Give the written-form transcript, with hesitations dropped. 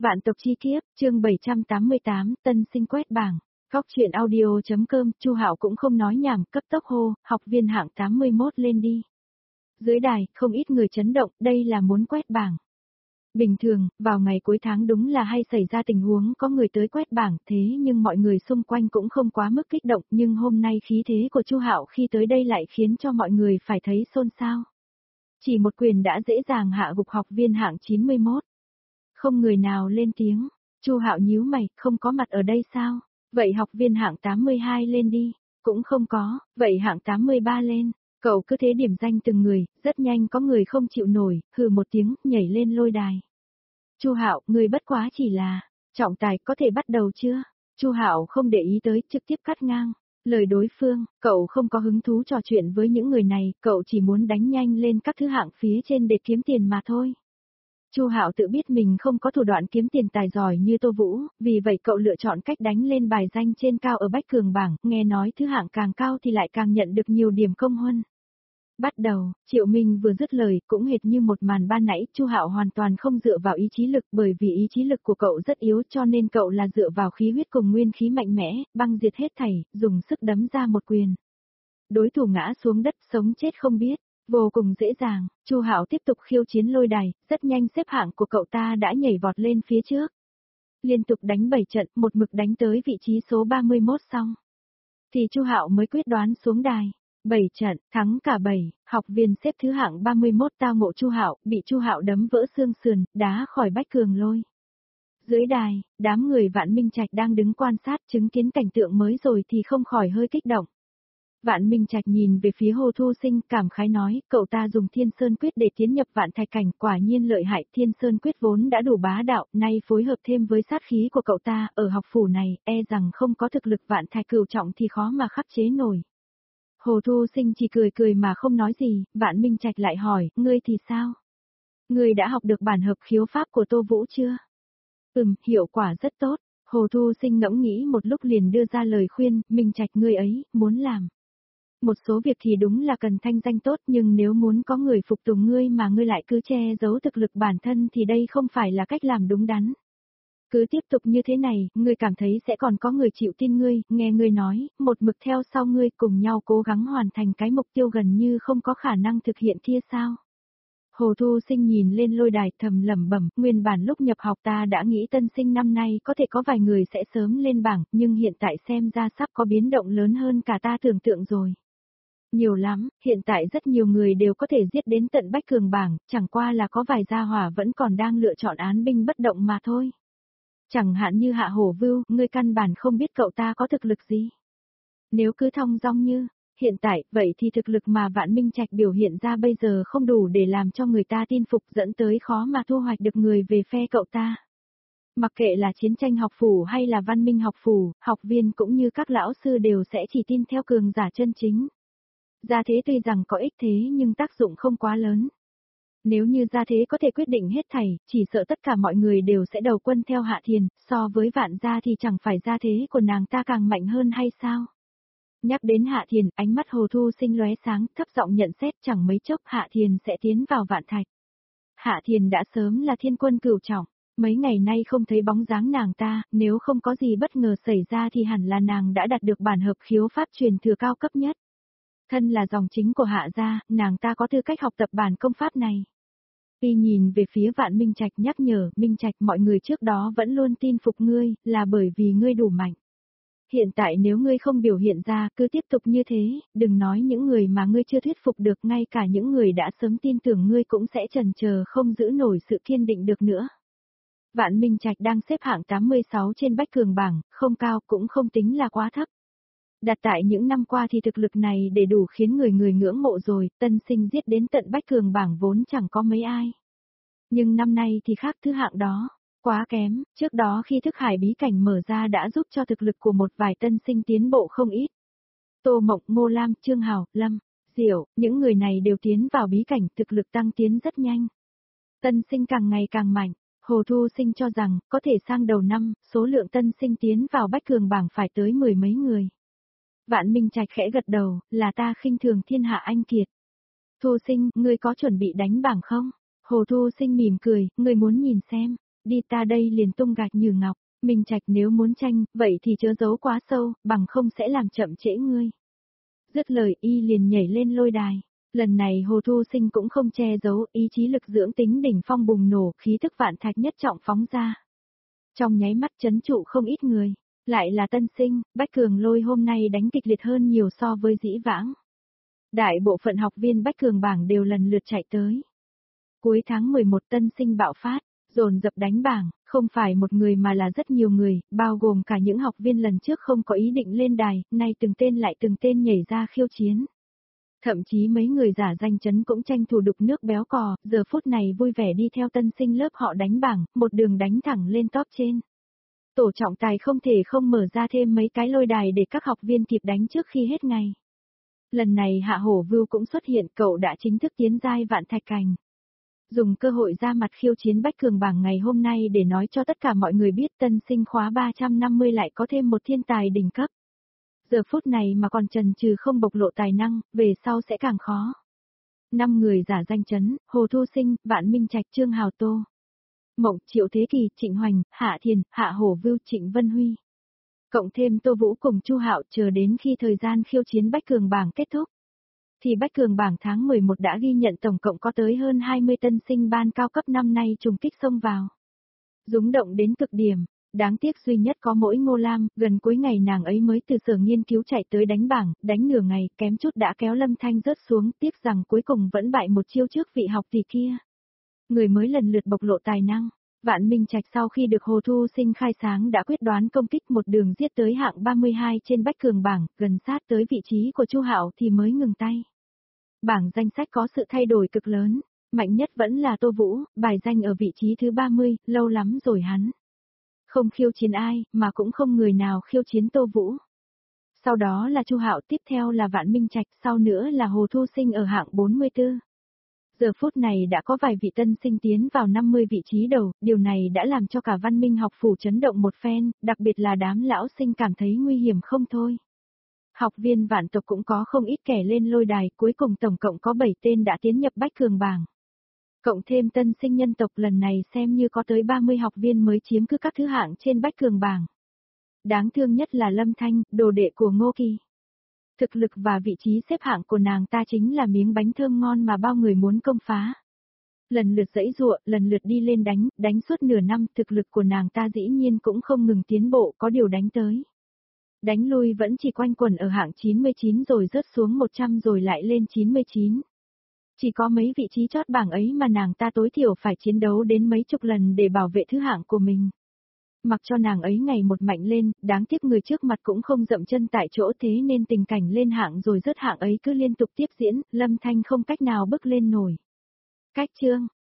Vạn tộc chi kiếp, chương 788, tân sinh quét bảng. Góc truyện audio.com, Chu Hạo cũng không nói nhảm, cấp tốc hô, học viên hạng 81 lên đi. Dưới đài, không ít người chấn động, đây là muốn quét bảng. Bình thường, vào ngày cuối tháng đúng là hay xảy ra tình huống có người tới quét bảng, thế nhưng mọi người xung quanh cũng không quá mức kích động, nhưng hôm nay khí thế của Chu Hạo khi tới đây lại khiến cho mọi người phải thấy xôn xao. Chỉ một quyền đã dễ dàng hạ gục học viên hạng 91. Không người nào lên tiếng, Chu Hạo nhíu mày, không có mặt ở đây sao? Vậy học viên hạng 82 lên đi, cũng không có, vậy hạng 83 lên. Cậu cứ thế điểm danh từng người, rất nhanh có người không chịu nổi, hừ một tiếng, nhảy lên lôi đài. Chu Hạo, người bất quá chỉ là, trọng tài có thể bắt đầu chưa? Chu Hạo không để ý tới, trực tiếp cắt ngang lời đối phương, cậu không có hứng thú trò chuyện với những người này, cậu chỉ muốn đánh nhanh lên các thứ hạng phía trên để kiếm tiền mà thôi. Chu Hạo tự biết mình không có thủ đoạn kiếm tiền tài giỏi như Tô Vũ, vì vậy cậu lựa chọn cách đánh lên bài danh trên cao ở Bách Cường bảng, nghe nói thứ hạng càng cao thì lại càng nhận được nhiều điểm công huân. Bắt đầu, Triệu Minh vừa dứt lời, cũng hệt như một màn ban nãy, Chu Hạo hoàn toàn không dựa vào ý chí lực, bởi vì ý chí lực của cậu rất yếu, cho nên cậu là dựa vào khí huyết cùng nguyên khí mạnh mẽ, băng diệt hết thảy, dùng sức đấm ra một quyền. Đối thủ ngã xuống đất, sống chết không biết. Vô cùng dễ dàng, Chu Hạo tiếp tục khiêu chiến lôi đài, rất nhanh xếp hạng của cậu ta đã nhảy vọt lên phía trước. Liên tục đánh 7 trận, một mực đánh tới vị trí số 31 xong. Thì Chu Hạo mới quyết đoán xuống đài. 7 trận, thắng cả 7, học viên xếp thứ hạng 31 tao ngộ Chu Hạo, bị Chu Hạo đấm vỡ xương sườn, đá khỏi Bách Cường lôi. Dưới đài, đám người Vạn Minh Trạch đang đứng quan sát chứng kiến cảnh tượng mới rồi thì không khỏi hơi kích động. Vạn Minh Trạch nhìn về phía Hồ Thu Sinh, cảm khái nói, cậu ta dùng Thiên Sơn Quyết để tiến nhập Vạn Thạch cảnh, quả nhiên lợi hại, Thiên Sơn Quyết vốn đã đủ bá đạo, nay phối hợp thêm với sát khí của cậu ta, ở học phủ này, e rằng không có thực lực Vạn Thạch cửu trọng thì khó mà khắc chế nổi. Hồ Thu Sinh chỉ cười cười mà không nói gì, Vạn Minh Trạch lại hỏi, ngươi thì sao? Ngươi đã học được bản hợp khiếu pháp của Tô Vũ chưa? Hiệu quả rất tốt. Hồ Thu Sinh ngẫm nghĩ một lúc liền đưa ra lời khuyên, Minh Trạch ngươi ấy, muốn làm. Một số việc thì đúng là cần thanh danh tốt, nhưng nếu muốn có người phục tùng ngươi mà ngươi lại cứ che giấu thực lực bản thân thì đây không phải là cách làm đúng đắn. Cứ tiếp tục như thế này, ngươi cảm thấy sẽ còn có người chịu tin ngươi, nghe ngươi nói, một mực theo sau ngươi cùng nhau cố gắng hoàn thành cái mục tiêu gần như không có khả năng thực hiện kia sao? Hồ Thu Sinh nhìn lên lôi đài thầm lẩm bẩm, nguyên bản lúc nhập học ta đã nghĩ tân sinh năm nay có thể có vài người sẽ sớm lên bảng, nhưng hiện tại xem ra sắp có biến động lớn hơn cả ta tưởng tượng rồi. Nhiều lắm, hiện tại rất nhiều người đều có thể giết đến tận Bách Cường bảng, chẳng qua là có vài gia hỏa vẫn còn đang lựa chọn án binh bất động mà thôi. Chẳng hạn như Hạ Hổ Vưu, ngươi căn bản không biết cậu ta có thực lực gì. Nếu cứ thong dong như hiện tại, vậy thì thực lực mà Vạn Minh Trạch biểu hiện ra bây giờ không đủ để làm cho người ta tin phục, dẫn tới khó mà thu hoạch được người về phe cậu ta. Mặc kệ là chiến tranh học phủ hay là văn minh học phủ, học viên cũng như các lão sư đều sẽ chỉ tin theo cường giả chân chính. Gia thế tuy rằng có ích thế nhưng tác dụng không quá lớn. Nếu như gia thế có thể quyết định hết thảy, chỉ sợ tất cả mọi người đều sẽ đầu quân theo Hạ Thiền, so với Vạn gia thì chẳng phải gia thế của nàng ta càng mạnh hơn hay sao? Nhắc đến Hạ Thiền, ánh mắt Hồ Thu Sinh lóe sáng, thấp giọng nhận xét chẳng mấy chốc Hạ Thiền sẽ tiến vào Vạn Thạch. Hạ Thiền đã sớm là thiên quân cửu trọng, mấy ngày nay không thấy bóng dáng nàng ta, nếu không có gì bất ngờ xảy ra thì hẳn là nàng đã đạt được bản hợp khiếu pháp truyền thừa cao cấp nhất. Thân là dòng chính của Hạ gia, nàng ta có tư cách học tập bản công pháp này. Y nhìn về phía Vạn Minh Trạch nhắc nhở, Minh Trạch mọi người trước đó vẫn luôn tin phục ngươi, là bởi vì ngươi đủ mạnh. Hiện tại nếu ngươi không biểu hiện ra, cứ tiếp tục như thế, đừng nói những người mà ngươi chưa thuyết phục được, ngay cả những người đã sớm tin tưởng ngươi cũng sẽ chần chờ không giữ nổi sự kiên định được nữa. Vạn Minh Trạch đang xếp hạng 86 trên Bách Cường bảng, không cao cũng không tính là quá thấp. Đặt tại những năm qua thì thực lực này để đủ khiến người ngưỡng mộ rồi, tân sinh giết đến tận Bách Cường bảng vốn chẳng có mấy ai. Nhưng năm nay thì khác, thứ hạng đó, quá kém, trước đó khi thức hải bí cảnh mở ra đã giúp cho thực lực của một vài tân sinh tiến bộ không ít. Tô Mộng, Ngô Lam, Trương Hào, Lâm, Diệu, những người này đều tiến vào bí cảnh, thực lực tăng tiến rất nhanh. Tân sinh càng ngày càng mạnh. Hồ Thu Sinh cho rằng, có thể sang đầu năm, số lượng tân sinh tiến vào Bách Cường bảng phải tới 10 mấy người. Vạn Minh Trạch khẽ gật đầu, là ta khinh thường thiên hạ anh kiệt. Thu Sinh, ngươi có chuẩn bị đánh bảng không? Hồ Thu Sinh mỉm cười, ngươi muốn nhìn xem. đi ta đây liền tung gạch như ngọc, Minh Trạch nếu muốn tranh, vậy thì chớ giấu quá sâu, bằng không sẽ làm chậm trễ ngươi. Dứt lời y liền nhảy lên lôi đài. Lần này Hồ Thu Sinh cũng không che giấu, ý chí lực dưỡng tính đỉnh phong bùng nổ, khí thức vạn thạch nhất trọng phóng ra. Trong nháy mắt chấn trụ không ít người, lại là tân sinh, Bách Cường Lôi hôm nay đánh kịch liệt hơn nhiều so với dĩ vãng. Đại bộ phận học viên Bách Cường bảng đều lần lượt chạy tới. Cuối tháng 11 tân sinh bạo phát, dồn dập đánh bảng, không phải một người mà là rất nhiều người, bao gồm cả những học viên lần trước không có ý định lên đài, nay từng tên lại từng tên nhảy ra khiêu chiến. Thậm chí mấy người giả danh chấn cũng tranh thủ đục nước béo cò, giờ phút này vui vẻ đi theo tân sinh lớp họ đánh bảng, một đường đánh thẳng lên top trên. Tổ trọng tài không thể không mở ra thêm mấy cái lôi đài để các học viên kịp đánh trước khi hết ngày. Lần này Hạ Hổ Vưu cũng xuất hiện, cậu đã chính thức tiến giai vạn thạch cảnh. Dùng cơ hội ra mặt khiêu chiến Bách Cường bảng ngày hôm nay để nói cho tất cả mọi người biết tân sinh khóa 350 lại có thêm một thiên tài đỉnh cấp. Giờ phút này mà còn chần chừ không bộc lộ tài năng, về sau sẽ càng khó. 5 người giả danh chấn, Hồ Thu Sinh, Vạn Minh Trạch, Trương Hào Tô, Mộng, Triệu Thế Kỳ, Trịnh Hoành, Hạ Thiền, Hạ Hổ Vưu, Trịnh Vân Huy. Cộng thêm Tô Vũ cùng Chu Hạo chờ đến khi thời gian khiêu chiến Bách Cường bảng kết thúc. Thì Bách Cường bảng tháng 11 đã ghi nhận tổng cộng có tới hơn 20 tân sinh ban cao cấp năm nay trùng kích xông vào. Rúng động đến cực điểm. Đáng tiếc duy nhất có mỗi Ngô Lam, gần cuối ngày nàng ấy mới từ sở nghiên cứu chạy tới đánh bảng, đánh nửa ngày, kém chút đã kéo Lâm Thanh rớt xuống, tiếc rằng cuối cùng vẫn bại một chiêu trước vị học tỷ kia. Người mới lần lượt bộc lộ tài năng. Vạn Minh Trạch sau khi được Hồ Thu Sinh khai sáng đã quyết đoán công kích một đường giết tới hạng 32 trên Bách Cường bảng, gần sát tới vị trí của Chu Hạo thì mới ngừng tay. Bảng danh sách có sự thay đổi cực lớn, mạnh nhất vẫn là Tô Vũ, bài danh ở vị trí thứ 30, lâu lắm rồi hắn không khiêu chiến ai, mà cũng không người nào khiêu chiến Tô Vũ. Sau đó là Chu Hạo, tiếp theo là Vạn Minh Trạch, sau nữa là Hồ Thu Sinh ở hạng 44. Giờ phút này đã có vài vị tân sinh tiến vào 50 vị trí đầu, điều này đã làm cho cả Văn Minh học phủ chấn động một phen, đặc biệt là đám lão sinh cảm thấy nguy hiểm không thôi. Học viên Vạn tộc cũng có không ít kẻ lên lôi đài, cuối cùng tổng cộng có 7 tên đã tiến nhập Bách Cường bảng. Cộng thêm tân sinh nhân tộc lần này xem như có tới 30 học viên mới chiếm cứ các thứ hạng trên Bách Cường bảng. Đáng thương nhất là Lâm Thanh, đồ đệ của Ngô Kỳ. Thực lực và vị trí xếp hạng của nàng ta chính là miếng bánh thơm ngon mà bao người muốn công phá. Lần lượt giãy giụa, lần lượt đi lên đánh suốt nửa năm, thực lực của nàng ta dĩ nhiên cũng không ngừng tiến bộ, có điều đánh tới. Đánh lui vẫn chỉ quanh quẩn ở hạng 99 rồi rớt xuống 100 rồi lại lên 99. Chỉ có mấy vị trí chót bảng ấy mà nàng ta tối thiểu phải chiến đấu đến mấy chục lần để bảo vệ thứ hạng của mình. Mặc cho nàng ấy ngày một mạnh lên, đáng tiếc người trước mặt cũng không dậm chân tại chỗ, thế nên tình cảnh lên hạng rồi rớt hạng ấy cứ liên tục tiếp diễn, Lâm Thanh không cách nào bước lên nổi. Cách chương